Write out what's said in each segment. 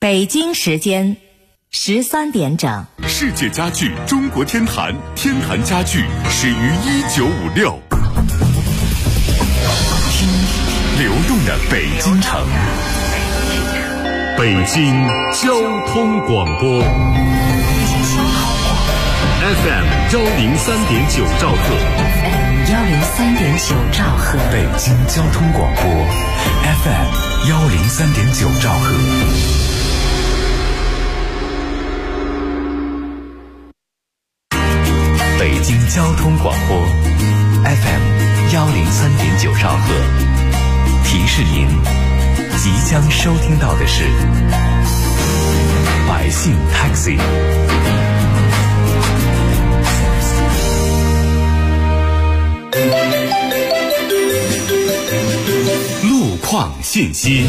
北京时间13点整。 世界家具中国天坛，天坛家具始于1956。听流动的北京城，北京交通广播 FM 103.9兆赫 103.9兆赫， 北京交通广播 FM 103.9兆赫。北京交通广播 FM 103.9兆赫，提示您即将收听到的是百姓 Taxi。 路况信息。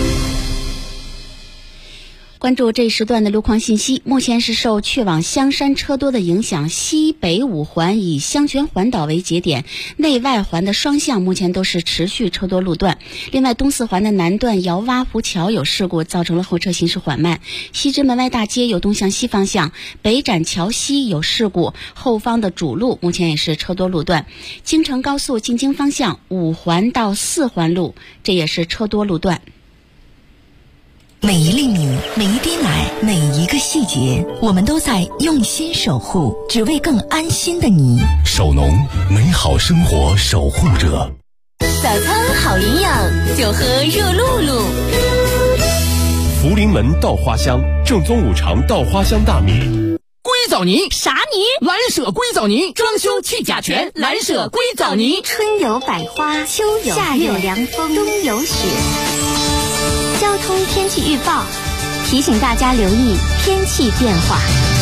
关注这一时段的路况信息。目前是受去往香山车多的影响，西北五环以香泉环岛为节点，内外环的双向目前都是持续车多路段。另外，东四环的南段姚洼湖桥有事故，造成了后车行驶缓慢。西直门外大街有东向西方向，北展桥西有事故，后方的主路目前也是车多路段。京承高速进京方向五环到四环路，这也是车多路段。 每一粒米，每一滴奶，每一个细节，我们都在用心守护，只为更安心的你。 首农，美好生活守护者。 早餐好营养，就喝热露露。 福临门稻花香，正宗五常稻花香大米。 硅藻泥啥泥？ 蓝舍硅藻泥，装修去甲醛，蓝舍硅藻泥。 春有百花，秋有夏有凉风，冬有雪。交通天气预报提醒大家留意天气变化。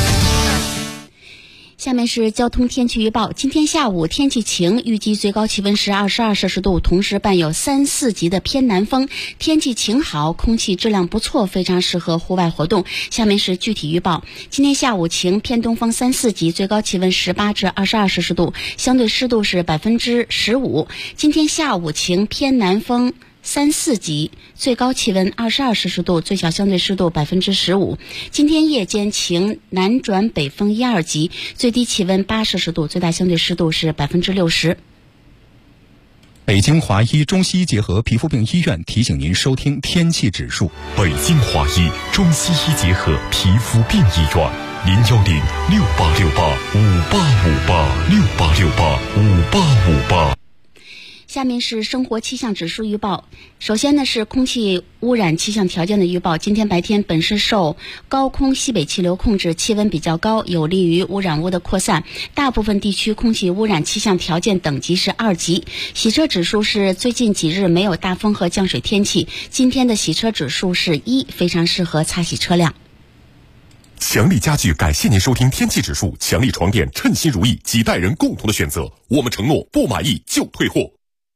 下面是交通天气预报。今天下午天气晴，预计最高气温是22摄氏度，同时伴有3、4级的偏南风。天气晴好，空气质量不错，非常适合户外活动。下面是具体预报。今天下午晴，偏东风3、4级，最高气温18至22摄氏度，相对湿度是15%。今天下午晴，偏南风3、4级，最高气温22摄氏度，最小相对湿度15%。今天夜间晴，南转北风1、2级，最低气温8摄氏度，最大相对湿度是60%。 北京华医中西医结合皮肤病医院提醒您收听天气指数。 北京华医中西医结合皮肤病医院，0106868585858，68685858。 下面是生活气象指数预报。首先呢是空气污染气象条件的预报。今天白天本市受高空西北气流控制，气温比较高，有利于污染物的扩散。大部分地区空气污染气象条件等级是2级。洗车指数是最近几日没有大风和降水天气，今天的洗车指数是1，非常适合擦洗车辆。 强力家具感谢您收听天气指数，强力床垫称心如意，几代人共同的选择。我们承诺不满意就退货。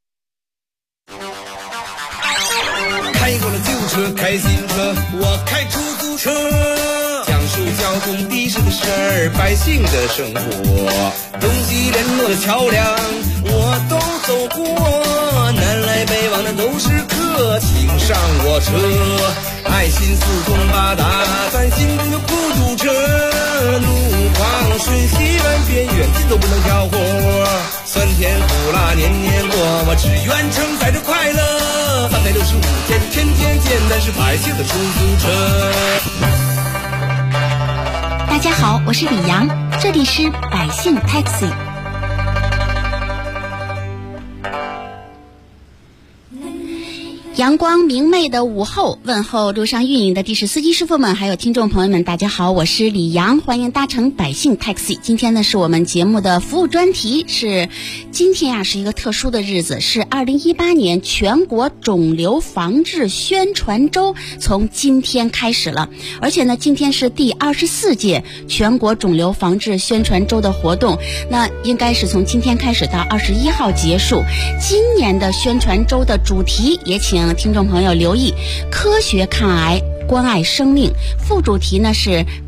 开过了旧车，开新车，我开出租车，讲述交通的士的事儿，百姓的生活，东西联络的桥梁我都走过，南来北往的都是客，请上我车，爱心四通八达，咱心中就不堵车，路况顺西南边远近都不能挑活，酸甜苦辣年年过，我只愿承载着快乐，365天天天见，咱是百姓的出租车。 大家好，我是李阳，这里是百姓 Taxi。阳光明媚的午后，问候路上运营的的士司机师傅们，还有听众朋友们，大家好，我是李阳，欢迎搭乘百姓 Taxi。今天呢是我们节目的服务专题，是今天是一个特殊的日子，是2018年全国肿瘤防治宣传周从今天开始了，而且呢今天是第24届全国肿瘤防治宣传周的活动，那应该是从今天开始到21号结束。今年的宣传周的主题也请听众朋友留意，科学抗癌关爱生命，副主题呢是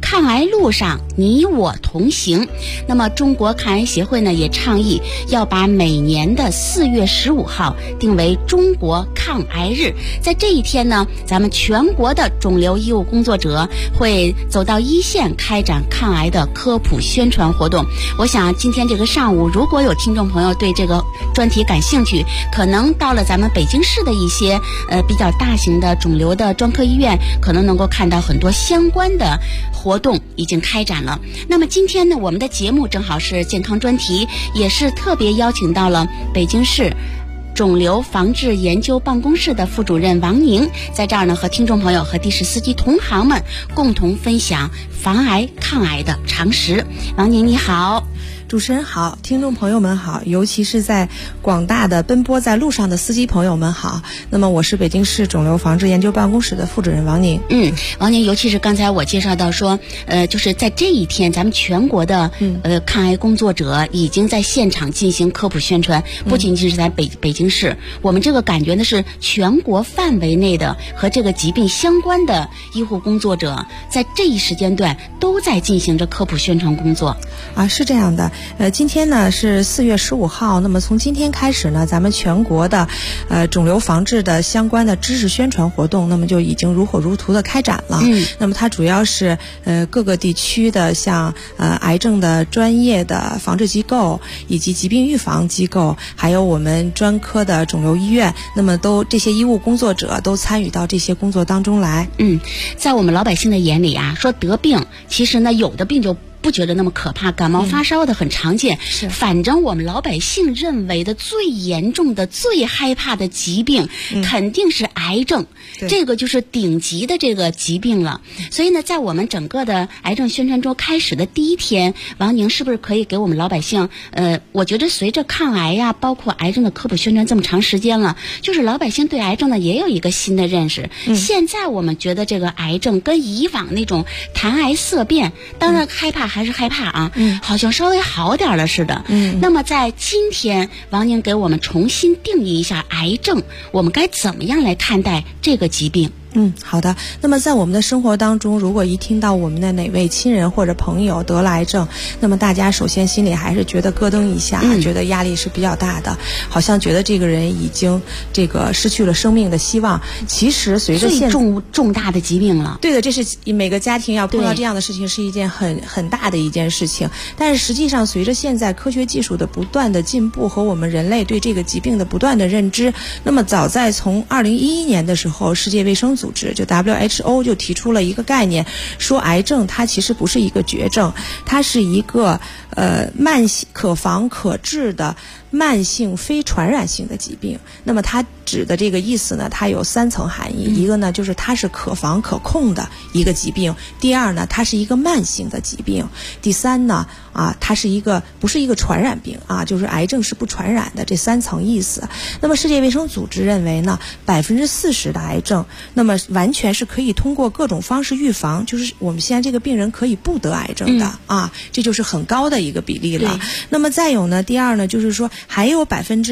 抗癌路上你我同行。那么中国抗癌协会呢也倡议要把每年的4月15号定为中国抗癌日。在这一天呢，咱们全国的肿瘤医务工作者会走到一线开展抗癌的科普宣传活动。我想今天这个上午，如果有听众朋友对这个专题感兴趣，可能到了咱们北京市的一些比较大型的肿瘤的专科医院，可能能够看到很多相关的活动已经开展了。那么今天呢，我们的节目正好是健康专题，也是特别邀请到了北京市肿瘤防治研究办公室的副主任王宁，在这儿呢和听众朋友和的士司机同行们共同分享防癌抗癌的常识。王宁你好。 主持人好，听众朋友们好，尤其是在广大的奔波在路上的司机朋友们好。那么我是北京市肿瘤防治研究办公室的副主任王宁。 王宁，尤其是刚才我介绍到说，就是在这一天，咱们全国的抗癌工作者已经在现场进行科普宣传，不仅仅是在北京市，我们这个感觉呢是全国范围内的和这个疾病相关的医护工作者，在这一时间段都在进行着科普宣传工作。 是这样的。今天呢是4月15号，那么从今天开始呢，咱们全国的肿瘤防治的相关的知识宣传活动，那么就已经如火如荼的开展了。那么它主要是各个地区的像癌症的专业的防治机构以及疾病预防机构，还有我们专科的肿瘤医院，那么这些医务工作者都参与到这些工作当中来。 在我们老百姓的眼里啊，说得病，其实呢有的病就不觉得那么可怕，感冒发烧的很常见。反正我们老百姓认为的最严重的、最害怕的疾病，肯定是癌症。这个就是顶级的这个疾病了。所以呢，在我们整个的癌症宣传周开始的第一天，王宁是不是可以给我们老百姓，我觉得随着抗癌呀，包括癌症的科普宣传这么长时间了，就是老百姓对癌症呢也有一个新的认识。现在我们觉得这个癌症跟以往那种谈癌色变，当然害怕还是害怕啊，好像稍微好点了似的。那么在今天，王宁给我们重新定义一下癌症，我们该怎么样来看待这个疾病？ 好的。那么在我们的生活当中，如果一听到我们的哪位亲人或者朋友得了癌症，那么大家首先心里还是觉得咯噔一下，觉得压力是比较大的，好像觉得这个人已经失去了生命的希望。其实随着最重大的疾病了。 对的，这是每个家庭要碰到这样的事情是一件很大的一件事情。但是实际上随着现在科学技术的不断的进步和我们人类对这个疾病的不断的认知，那么早在从2011年的时候，世界卫生组织就 WHO 就提出了一个概念，说癌症它其实不是一个绝症，它是一个慢性可防可治的慢性非传染性的疾病。那么它指的这个意思呢，它有3层含义。一个呢就是它是可防可控的一个疾病，第二呢它是一个慢性的疾病，第三呢它是不是一个传染病就是癌症是不传染的，这3层意思。那么世界卫生组织认为呢，40%的癌症那么完全是可以通过各种方式预防，就是我们现在这个病人可以不得癌症的这就是很高的一个比例了。那么再有呢，第二呢就是说还有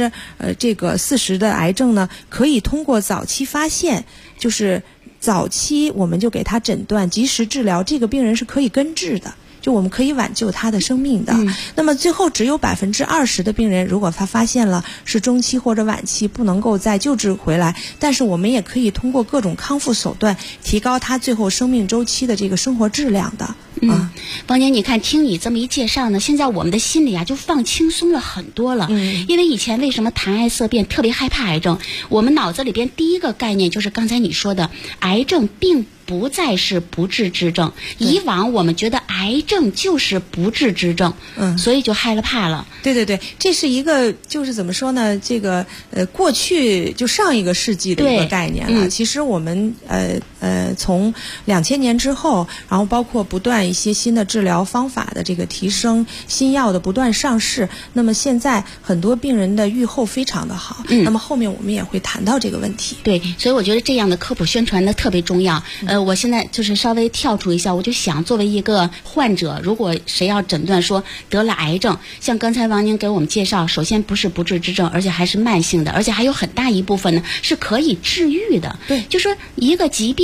40%的癌症呢可以通过早期发现，就是早期我们就给他诊断，及时治疗，这个病人是可以根治的，就我们可以挽救他的生命的。那么最后只有20%的病人，如果他发现了是中期或者晚期，不能够再救治回来，但是我们也可以通过各种康复手段提高他最后生命周期的这个生活质量的。 王宁，你看听你这么一介绍呢，现在我们的心里就放轻松了很多了。因为以前为什么谈癌色变特别害怕癌症，我们脑子里边第一个概念就是刚才你说的，癌症并不再是不治之症。以往我们觉得癌症就是不治之症，所以就害了怕了。 对，这是一个就是怎么说呢，这个过去就上一个世纪的一个概念了。其实我们从2000年之后，然后包括不断一些新的治疗方法的这个提升，新药的不断上市，那么现在很多病人的预后非常的好。那么后面我们也会谈到这个问题。 对，所以我觉得这样的科普宣传呢特别重要。我现在就是稍微跳出一下，我就想作为一个患者，如果谁要诊断说得了癌症，像刚才王宁给我们介绍，首先不是不治之症，而且还是慢性的，而且还有很大一部分呢是可以治愈的。 对， 就说一个疾病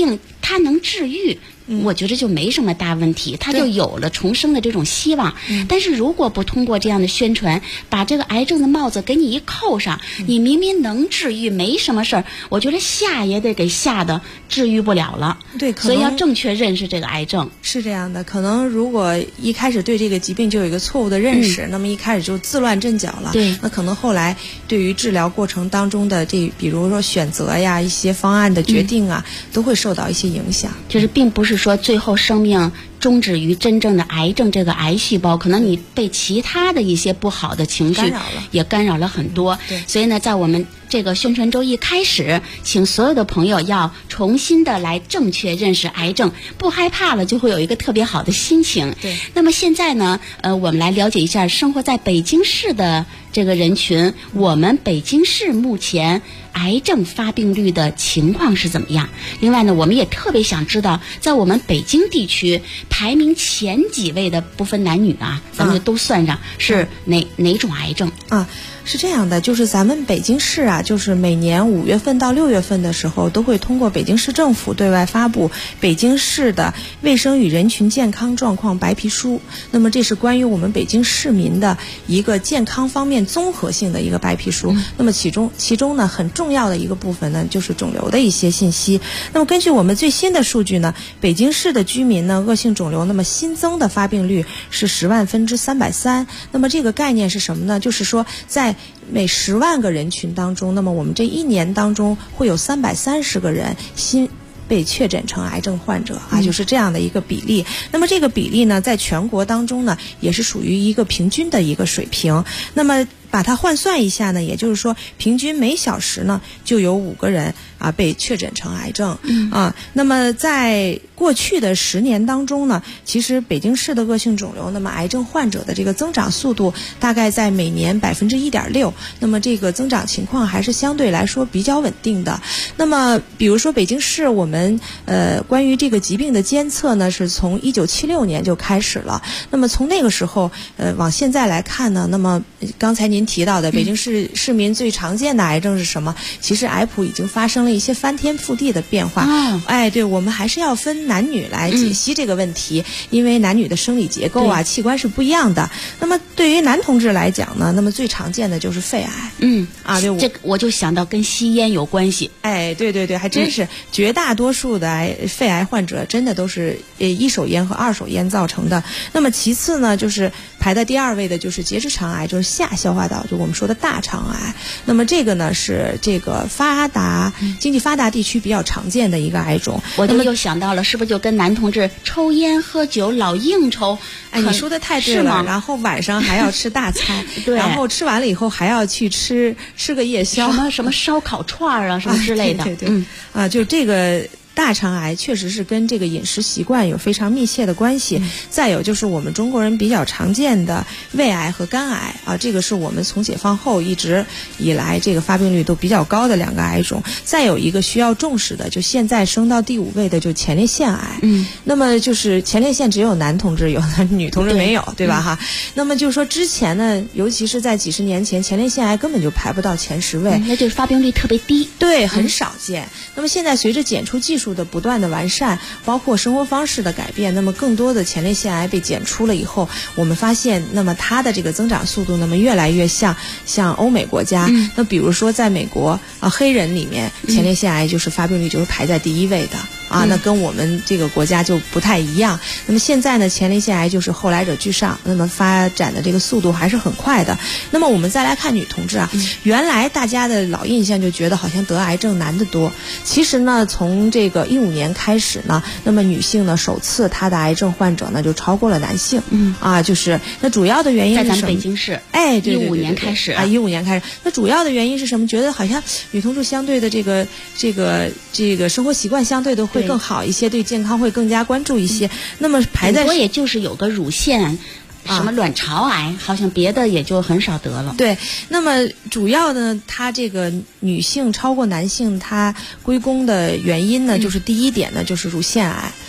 它能治愈，我觉得就没什么大问题，它就有了重生的这种希望。但是如果不通过这样的宣传，把这个癌症的帽子给你一扣上，你明明能治愈，没什么事儿，我觉得吓也得给吓得治愈不了了。 对， 所以要正确认识这个癌症。 是这样的，可能如果一开始对这个疾病就有一个错误的认识，那么一开始就自乱阵脚了。 对， 那可能后来对于治疗过程当中的比如说选择呀、一些方案的决定啊，都会受到一些影响。 就是并不是说最后生命终止于真正的癌症这个癌细胞，可能你被其他的一些不好的情绪也干扰了很多。所以呢，在我们这个宣传周一开始，请所有的朋友要重新的来正确认识癌症，不害怕了，就会有一个特别好的心情。 对。 那么现在呢，我们来了解一下生活在北京市的这个人群，我们北京市目前癌症发病率的情况是怎么样？另外呢，我们也特别想知道，在我们北京地区排名前几位的，不分男女啊，咱们就都算上，是哪种癌症啊？是这样的，就是咱们北京市啊，就是每年5月份到6月份的时候，都会通过北京市政府对外发布北京市的卫生与人群健康状况白皮书。那么这是关于我们北京市民的一个健康方面综合性的一个白皮书。那么其中呢，很重要的一个部分呢，就是肿瘤的一些信息。那么根据我们最新的数据呢，北京市的居民呢，恶性肿瘤那么新增的发病率是10万分之330。那么这个概念是什么呢？就是说在每10万个人群当中，那么我们这1年当中会有330个人新被确诊成癌症患者啊，就是这样的一个比例。那么这个比例呢，在全国当中呢，也是属于一个平均的一个水平。那么把它换算一下呢，也就是说，平均每小时呢就有5个人啊被确诊成癌症啊。那么在过去的10年当中呢，其实北京市的恶性肿瘤，那么癌症患者的这个增长速度大概在每年1.6%，那么这个增长情况还是相对来说比较稳定的。那么比如说北京市，我们关于这个疾病的监测呢，是从1976年就开始了。那么从那个时候往现在来看呢，那么刚才您提到的北京市市民最常见的癌症是什么？其实癌谱已经发生了一些翻天覆地的变化。哎，对，我们还是要分男女来解析这个问题，因为男女的生理结构啊、器官是不一样的。那么对于男同志来讲呢，那么最常见的就是肺癌。对， 这个我就想到跟吸烟有关系。 哎，对，还真是绝大多数的肺癌患者真的都是一手烟和2手烟造成的。那么其次呢，就是排在第2位的就是结直肠癌，就是下消化道，就我们说的大肠癌。那么这个呢是这个经济发达地区比较常见的一个癌种。 我就又想到了，是不是就跟男同志抽烟喝酒老应酬？ 哎，你说的太对了。然后晚上还要吃大餐， 对， 然后吃完了以后还要去吃个夜宵， 什么烧烤串啊，什么之类的。 对，就这个。大肠癌确实是跟这个饮食习惯有非常密切的关系。再有就是我们中国人比较常见的胃癌和肝癌啊，这个是我们从解放后一直以来这个发病率都比较高的2个癌种。再有一个需要重视的，就现在升到第5位的就前列腺癌。那么就是前列腺只有男同志有，女同志没有，对吧哈？那么就是说之前呢，尤其是在几十年前，前列腺癌根本就排不到前10位， 那就是发病率特别低， 对，很少见。那么现在随着检出技术的不断的完善，包括生活方式的改变，那么更多的前列腺癌被检出了以后，我们发现那么它的这个增长速度那么越来越像欧美国家。那比如说在美国黑人里面前列腺癌就是发病率就是排在第1位的啊，那跟我们这个国家就不太一样。那么现在呢，前列腺癌就是后来者居上，那么发展的这个速度还是很快的。那么我们再来看女同志啊，原来大家的老印象就觉得好像得癌症男的多，其实呢，从这个15年开始呢，那么女性呢首次她的癌症患者呢就超过了男性。就是那主要的原因是什么？ 在咱们北京市， 对 15年开始啊 ，15年开始。那主要的原因是什么？觉得好像女同志相对的这个生活习惯相对的会更好一些，对健康会更加关注一些。那么排在也就是有个乳腺。什么卵巢癌，好像别的也就很少得了。 对，那么主要呢，它这个女性超过男性，它归功的原因呢，就是第一点呢，就是乳腺癌。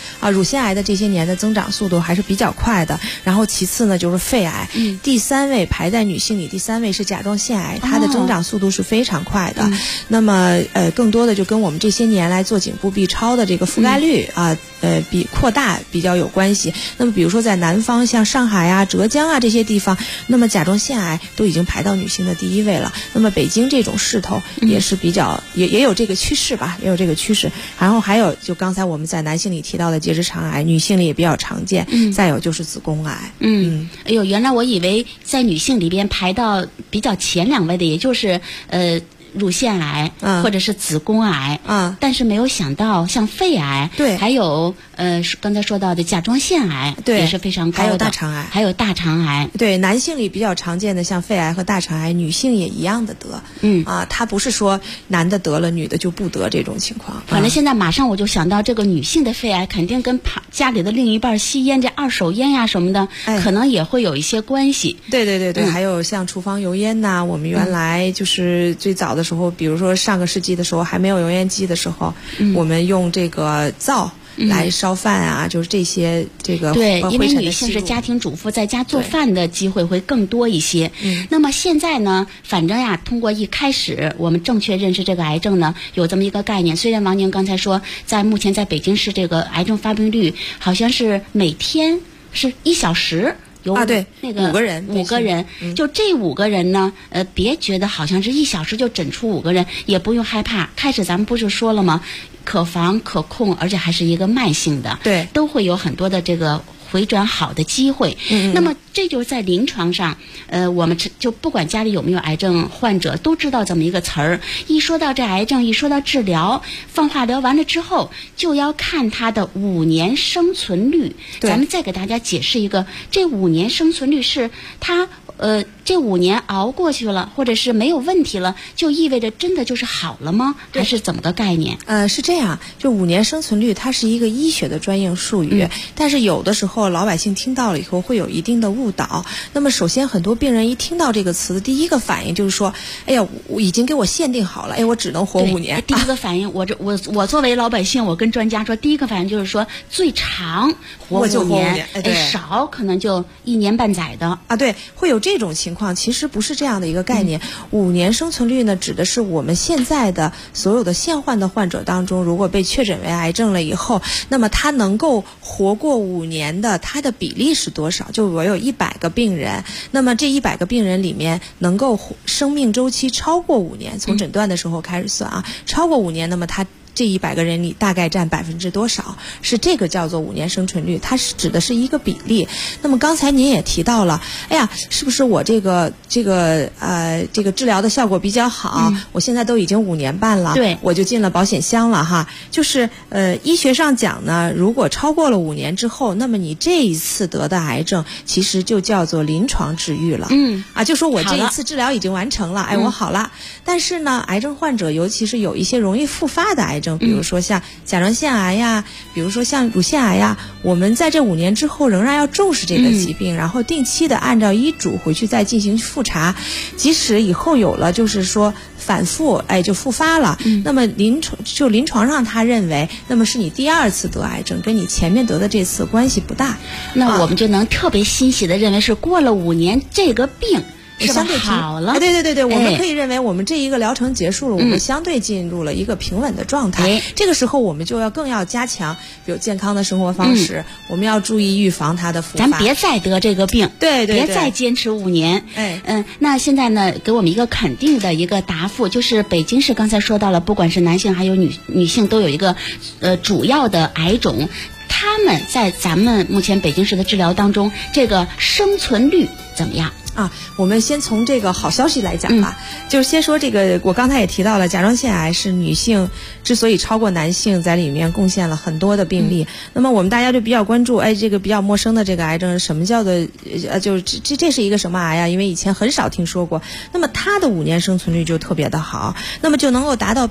啊，乳腺癌的这些年的增长速度还是比较快的。然后其次呢就是肺癌，第3位排在女性里，第3位是甲状腺癌，它的增长速度是非常快的。那么更多的就跟我们这些年来做颈部 B 超的这个覆盖率比扩大比较有关系。那么比如说在南方，像上海啊、浙江啊这些地方，那么甲状腺癌都已经排到女性的第1位了。那么北京这种势头也是比较也有这个趋势吧，也有这个趋势。然后还有就刚才我们在男性里提到的结直肠癌，女性里也比较常见。再有就是子宫癌。 哎呦，原来我以为在女性里边排到比较前2位的，也就是乳腺癌或者是子宫癌，但是没有想到像肺癌， 对， 还有刚才说到的甲状腺癌， 对， 也是非常高的， 还有大肠癌， 还有大肠癌。 对，男性里比较常见的像肺癌和大肠癌，女性也一样的得。它不是说男的得了女的就不得这种情况。 反正现在马上我就想到，这个女性的肺癌肯定跟家里的另一半吸烟这2手烟呀什么的，可能也会有一些关系。 对，还有像厨房油烟呐，我们原来就是最早的时候，比如说上个世纪的时候还没有油烟机的时候，我们用这个灶来烧饭啊，就是这些这个对，因为女性是家庭主妇，在家做饭的机会会更多一些。那么现在呢，反正呀，通过一开始我们正确认识这个癌症呢，有这么一个概念。虽然王宁刚才说，目前在北京市这个癌症发病率好像是每天是1小时。 对， 那个5个人，就这5个人呢，别觉得好像是1小时就诊出5个人，也不用害怕。开始咱们不是说了吗？可防可控，而且还是一个慢性的， 对， 都会有很多的这个回转好的机会。那么这就是在临床上，我们就不管家里有没有癌症患者，都知道这么一个词儿。一说到这癌症，一说到治疗，放化疗完了之后，就要看它的5年生存率。咱们再给大家解释一个，这5年生存率是它。这5年熬过去了，或者是没有问题了，就意味着真的就是好了吗？还是怎么个概念？ 是这样，就5年生存率，它是一个医学的专业术语，但是有的时候老百姓听到了以后会有一定的误导。那么首先，很多病人一听到这个词，第一个反应就是说，哎呀，我已经给我限定好了，我只能活5年。 第一个反应，我作为老百姓，我跟专家说，第一个反应就是说，最长活5年，少可能就1年半载的啊，对，会有这种情况。其实不是这样的一个概念。5年生存率呢，指的是我们现在的所有的现患的患者当中，如果被确诊为癌症了以后，那么他能够活过5年的，他的比例是多少？就我有100个病人，那么这100个病人里面能够生命周期超过5年，从诊断的时候开始算啊，超过5年，那么他这100个人里大概占多少？是这个叫做5年生存率，它是指的是一个比例。那么刚才您也提到了，哎呀，是不是我这个治疗的效果比较好？我现在都已经5年半了， 对， 我就进了保险箱了哈。就是医学上讲呢，如果超过了5年之后，那么你这一次得的癌症其实就叫做临床治愈了。就说我这一次治疗已经完成了，我好了。但是呢，癌症患者尤其是有一些容易复发的癌症，比如说像甲状腺癌呀，比如说像乳腺癌呀，我们在这5年之后仍然要重视这个疾病，然后定期的按照医嘱回去再进行复查，即使以后有了就是说反复就复发了，那么临床上他认为，那么是你第2次得癌症，跟你前面得的这次关系不大， 那我们就能特别欣喜的认为是过了5年这个病相对好了， 对，我们可以认为我们这一个疗程结束了，我们相对进入了一个平稳的状态。这个时候我们就更要加强，比如健康的生活方式，我们要注意预防它的复发。 咱别再得这个病， 对， 别再坚持5年。那现在呢，给我们一个肯定的一个答复，就是北京市刚才说到了，不管是男性还有女性都有一个主要的癌种，他们在咱们目前北京市的治疗当中，这个生存率怎么样？ 我们先从这个好消息来讲吧，就是先说这个，我刚才也提到了，甲状腺癌是女性之所以超过男性，在里面贡献了很多的病例。那么我们大家就比较关注，这个比较陌生的这个癌症，什么叫做就是这是一个什么癌呀？因为以前很少听说过。那么它的5年生存率就特别的好，那么就能够达到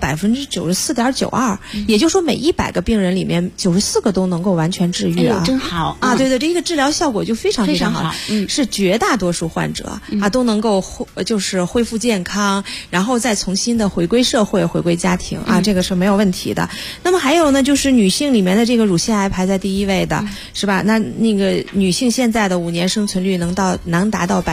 94.92%，也就是说每100个病人里面94个都能够完全治愈啊， 真好啊！对，这个治疗效果就非常非常好，是绝大多数患者。 者啊，都能够就是恢复健康，然后再重新的回归社会、回归家庭啊，这个是没有问题的。那么还有呢，就是女性里面的这个乳腺癌排在第一位的，是吧？那个女性现在的5年生存率能达到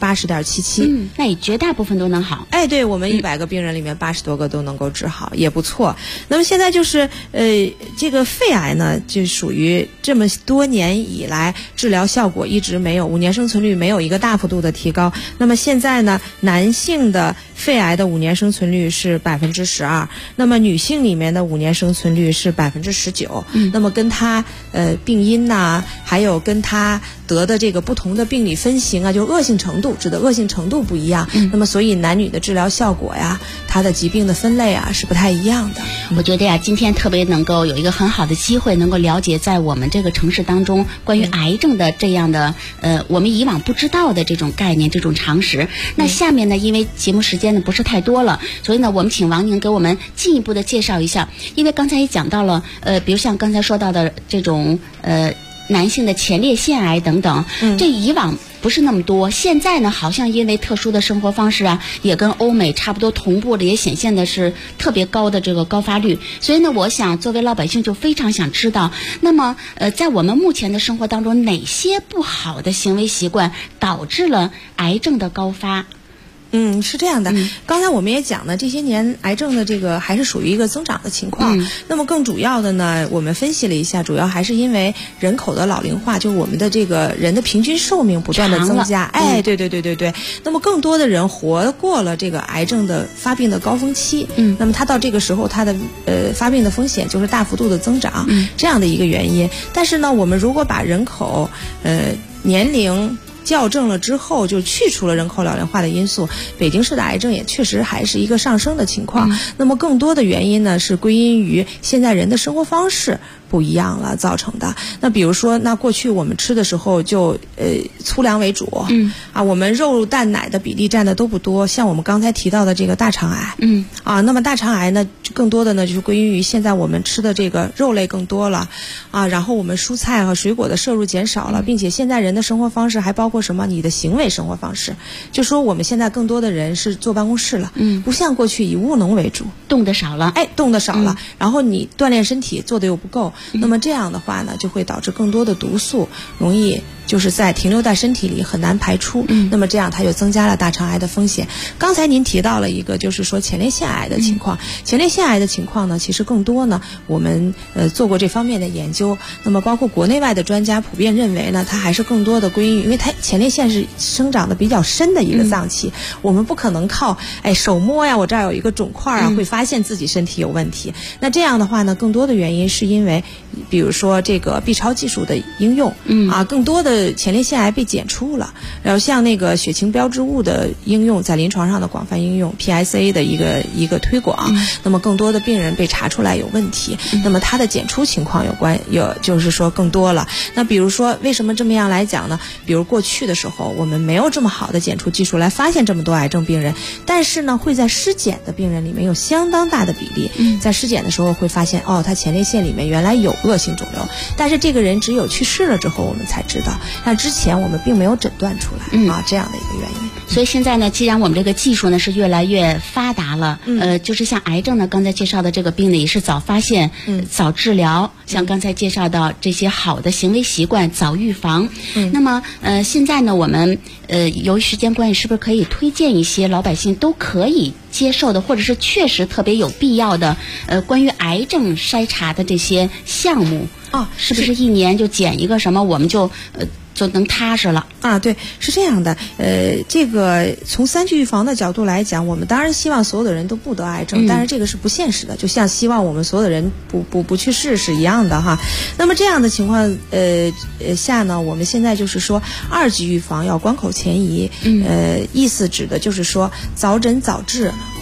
80.77%， 那也绝大部分都能好。 哎，对，我们100个病人里面80多个都能够治好，也不错。那么现在就是这个肺癌呢，就属于这么多年以来治疗效果一直没有，5年生存率没有一个大幅度的提高。那么现在呢，男性的肺癌的5年生存率是12%，那么女性里面的5年生存率是19%。那么跟它病因呐，还有跟它得的这个不同的病理分型啊，就是恶性程度，指的恶性程度不一样。那么所以男女的治疗效果呀，它的疾病的分类啊是不太一样的。 我觉得呀，今天特别能够有一个很好的机会，能够了解在我们这个城市当中关于癌症的这样的我们以往不知道的这种概念、这种常识。那下面呢，因为节目时间呢不是太多了，所以呢，我们请王宁给我们进一步的介绍一下。因为刚才也讲到了，比如像刚才说到的这种男性的前列腺癌等等，这以往不是那么多，现在呢，好像因为特殊的生活方式啊，也跟欧美差不多同步的，也显现的是特别高的这个高发率。所以呢，我想作为老百姓就非常想知道，那么在我们目前的生活当中，哪些不好的行为习惯导致了癌症的高发？ 是这样的。刚才我们也讲呢，这些年癌症的这个还是属于一个增长的情况。那么更主要的呢，我们分析了一下，主要还是因为人口的老龄化，就是我们的这个人的平均寿命不断的增加。哎，对。那么更多的人活过了这个癌症的发病的高峰期。那么他到这个时候，他的发病的风险就是大幅度的增长，这样的一个原因。但是呢，我们如果把人口年龄校正了之后，就去除了人口老龄化的因素，北京市的癌症也确实还是一个上升的情况。那么更多的原因呢，是归因于现在人的生活方式不一样了造成的。那比如说，那过去我们吃的时候就粗粮为主，我们肉蛋奶的比例占的都不多。像我们刚才提到的这个大肠癌，那么大肠癌呢，更多的呢就是归因于现在我们吃的这个肉类更多了然后我们蔬菜和水果的摄入减少了，并且现在人的生活方式还包括什么？你的行为生活方式，就说我们现在更多的人是坐办公室了，不像过去以务农为主， 动得少了， 然后你锻炼身体做的又不够，那么这样的话呢，就会导致更多的毒素容易就是停留在身体里很难排出，那么这样它就增加了大肠癌的风险。刚才您提到了一个就是说前列腺癌的情况，前列腺癌的情况呢，其实更多呢我们做过这方面的研究，那么包括国内外的专家普遍认为呢，它还是更多的归因于，因为它前列腺是生长的比较深的一个脏器，我们不可能靠手摸呀，我这儿有一个肿块会发现自己身体有问题。那这样的话呢，更多的原因是因为比如说这个 B 超技术的应用更多的前列腺癌被检出了，然后像那个血清标志物的应用，在临床上的广泛应用 PSA 的一个推广，那么更多的病人被查出来有问题，那么它的检出情况有就是说更多了。那比如说为什么这么样来讲呢？比如过去的时候我们没有这么好的检出技术来发现这么多癌症病人，但是呢会在尸检的病人里面有相当大的比例，在尸检的时候会发现他前列腺里面原来有恶性肿瘤，但是这个人只有去世了之后我们才知道，那之前我们并没有诊断出来这样的一个原因。 所以现在呢，既然我们这个技术呢是越来越发达了，就是像癌症呢，刚才介绍的这个病呢也是早发现、早治疗，像刚才介绍到这些好的行为习惯，早预防。那么现在呢，我们由于时间关系，是不是可以推荐一些老百姓都可以接受的，或者是确实特别有必要的关于癌症筛查的这些项目？是不是一年就检一个什么，我们就能踏实了对，是这样的。这个从3级预防的角度来讲，我们当然希望所有的人都不得癌症，但是这个是不现实的，就像希望我们所有的人不去世是一样的哈。那么这样的情况下呢，我们现在就是说2级预防要关口前移，意思指的就是说早诊早治，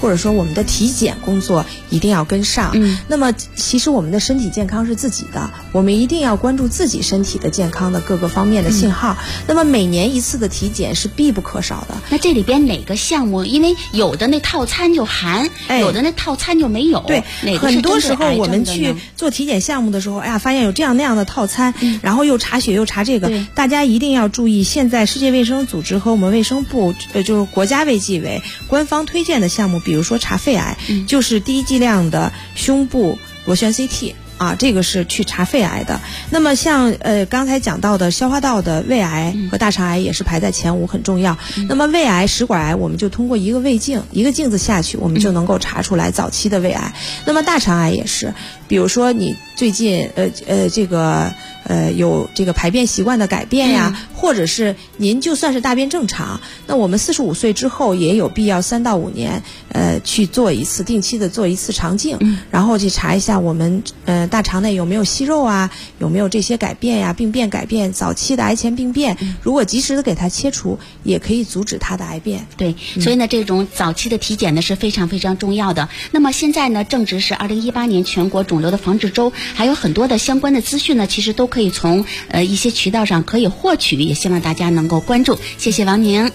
或者说我们的体检工作一定要跟上。那么其实我们的身体健康是自己的，我们一定要关注自己身体的健康的各个方面的信号。那么每年一次的体检是必不可少的。 那这里边哪个项目？因为有的那套餐就含，有的那套餐就没有。 对， 哪个是很多时候我们去做体检项目的时候，哎呀，发现有这样那样的套餐，然后又查血又查这个，大家一定要注意。现在世界卫生组织和我们卫生部，就是国家卫计委官方推荐的项目，比如说查肺癌，就是低剂量的胸部螺旋 CT。这个是去查肺癌的。那么像刚才讲到的消化道的胃癌和大肠癌也是排在前5，很重要。那么胃癌、食管癌，我们就通过一个胃镜，一个镜子下去，我们就能够查出来早期的胃癌。那么大肠癌也是，比如说你最近有这个排便习惯的改变呀，或者是您就算是大便正常，那我们45岁之后也有必要3到5年去做一次定期的做一次肠镜，然后去查一下我们大肠内有没有息肉啊，有没有这些改变呀，病变改变，早期的癌前病变，如果及时的给它切除，也可以阻止它的癌变。 对，所以呢，这种早期的体检呢是非常非常重要的。那么现在呢，正值是2018年全国肿瘤的防治周，还有很多的相关的资讯呢，其实都可以从一些渠道上可以获取，也希望大家能够关注。谢谢王宁。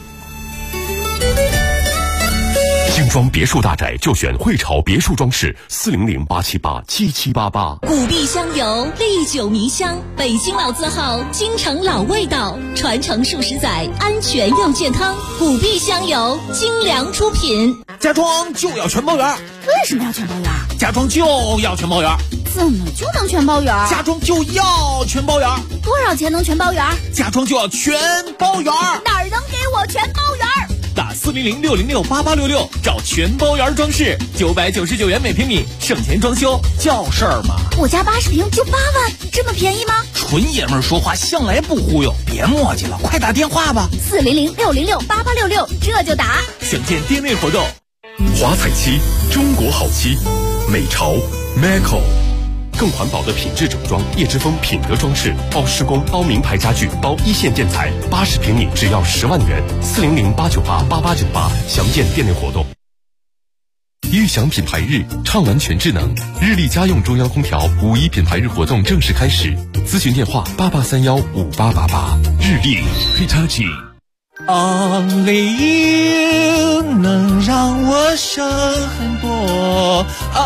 精装别墅大宅就选汇潮别墅装饰，400-878-7788。 古壁香油历久弥香，北京老字号，京城老味道，传承数十载，安全又健康。古壁香油精良出品。 家装就要全包圆。 为什么要全包圆？ 家装就要全包圆。 怎么就能全包圆？ 家装就要全包圆。 多少钱能全包圆？ 家装就要全包圆。 哪儿能给我全包圆？ 打400-606-8866找全包圆装饰，999元每平米，省钱装修叫事儿吗？ 我家80平就8万，这么便宜吗？ 纯爷们儿说话向来不忽悠，别磨叽了，快打电话吧。 400-606-8866，这就打。 详见店内活动。 华彩漆，中国好漆，美潮 Meco。更环保的品质整装，叶之峰品德装饰，包施工，包名牌家具，包一线建材，80平米只要10万元，400-898-8898，详见店内活动。悦享品牌日，畅玩全智能，日立家用中央空调5·1品牌日活动正式开始，咨询电话88315888。日立 Hitachi。Only you 能让我省很多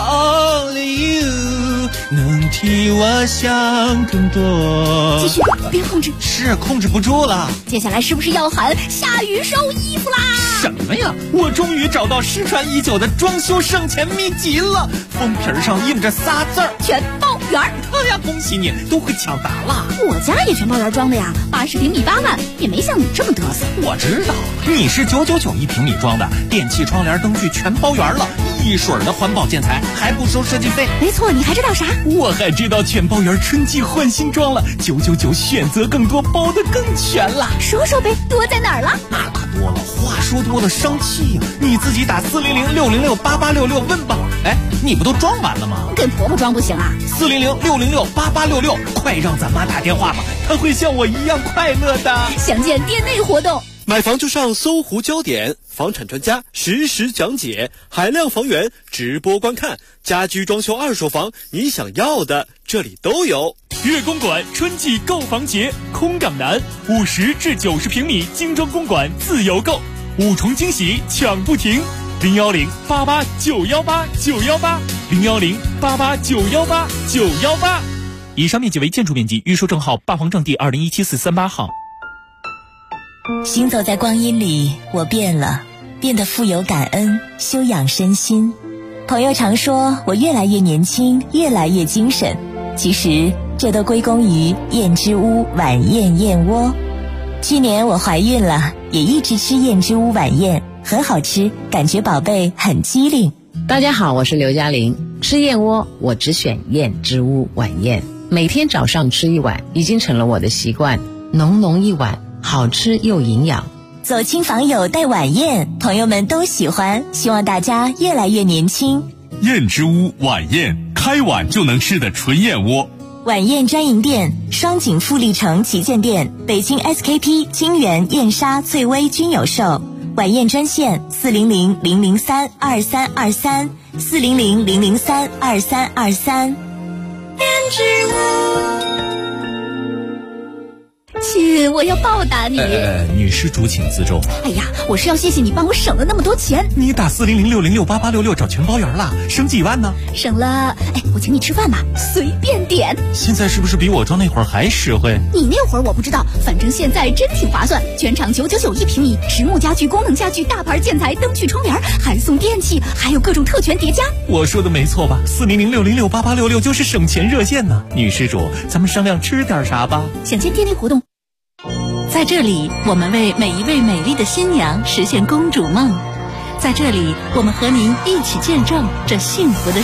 ，Only you 能替我想更多。 继续，别控制。 是控制不住了。 接下来是不是要喊下雨收衣服啦？ 什么呀？我终于找到失传已久的装修省钱秘籍了，封皮上印着仨字儿： 全包圆。 哎呀，恭喜你，都会抢答了。 我家也全包圆装的呀，80平米8万，也没像你这么嘚瑟。 我知道，你是999一平米装的，电器、窗帘、灯具全包圆了，一水的环保建材，还不收设计费。 没错，你还知道啥？ 我还知道全包圆春季换新装了，999选择更多，包得更全了。 说说呗，多在哪儿了？ 那可多了，话说多了伤气呀。你自己打400-606-8866问吧。哎，你不都装完了吗？ 给婆婆装不行啊 ？400-606-8866，快让咱妈打电话吧，她会像我一样快乐的。 详见店内活动。 买房就上搜狐焦点，房产专家实时讲解，海量房源直播观看，家居装修二手房，你想要的这里都有。 粤公馆春季购房节，空港南50至90平米精装公馆自由购，5重惊喜抢不停。010-88-918-918，010-88-918-918。以上面积为建筑面积，预售证号霸皇正地2017-438号。 行走在光阴里，我变了，变得富有感恩，修养身心。朋友常说我越来越年轻，越来越精神，其实这都归功于燕之屋晚宴燕窝。去年我怀孕了，也一直吃燕之屋晚宴，很好吃，感觉宝贝很机灵。 大家好，我是刘嘉玲。吃燕窝我只选燕之屋晚宴，每天早上吃一碗，已经成了我的习惯。浓浓一碗，好吃又营养。 走亲访友带晚宴，朋友们都喜欢，希望大家越来越年轻。 燕之屋晚宴，开碗就能吃的纯燕窝。 晚宴专营店：双井富力城旗舰店、北京 SKP、金源、燕莎、翠微均有售。 晚宴专线400-003-2323，400-003-2323。 亲，我要报答你。 女施主请自重。 哎呀，我是要谢谢你帮我省了那么多钱。 你打40060688866找全包圆了，省几万呢？ 省了，我请你吃饭吧，随便点。 现在是不是比我装那会儿还实惠？ 你那会儿我不知道，反正现在真挺划算，全场999一平米，实木家具、功能家具、大牌建材、灯具、窗帘，还送电器，还有各种特权叠加。 我说的没错吧？40060688866就是省钱热线呢。女施主，咱们商量吃点啥吧？ 享先电力活动。 在这里，我们为每一位美丽的新娘实现公主梦。在这里，我们和您一起见证这幸福的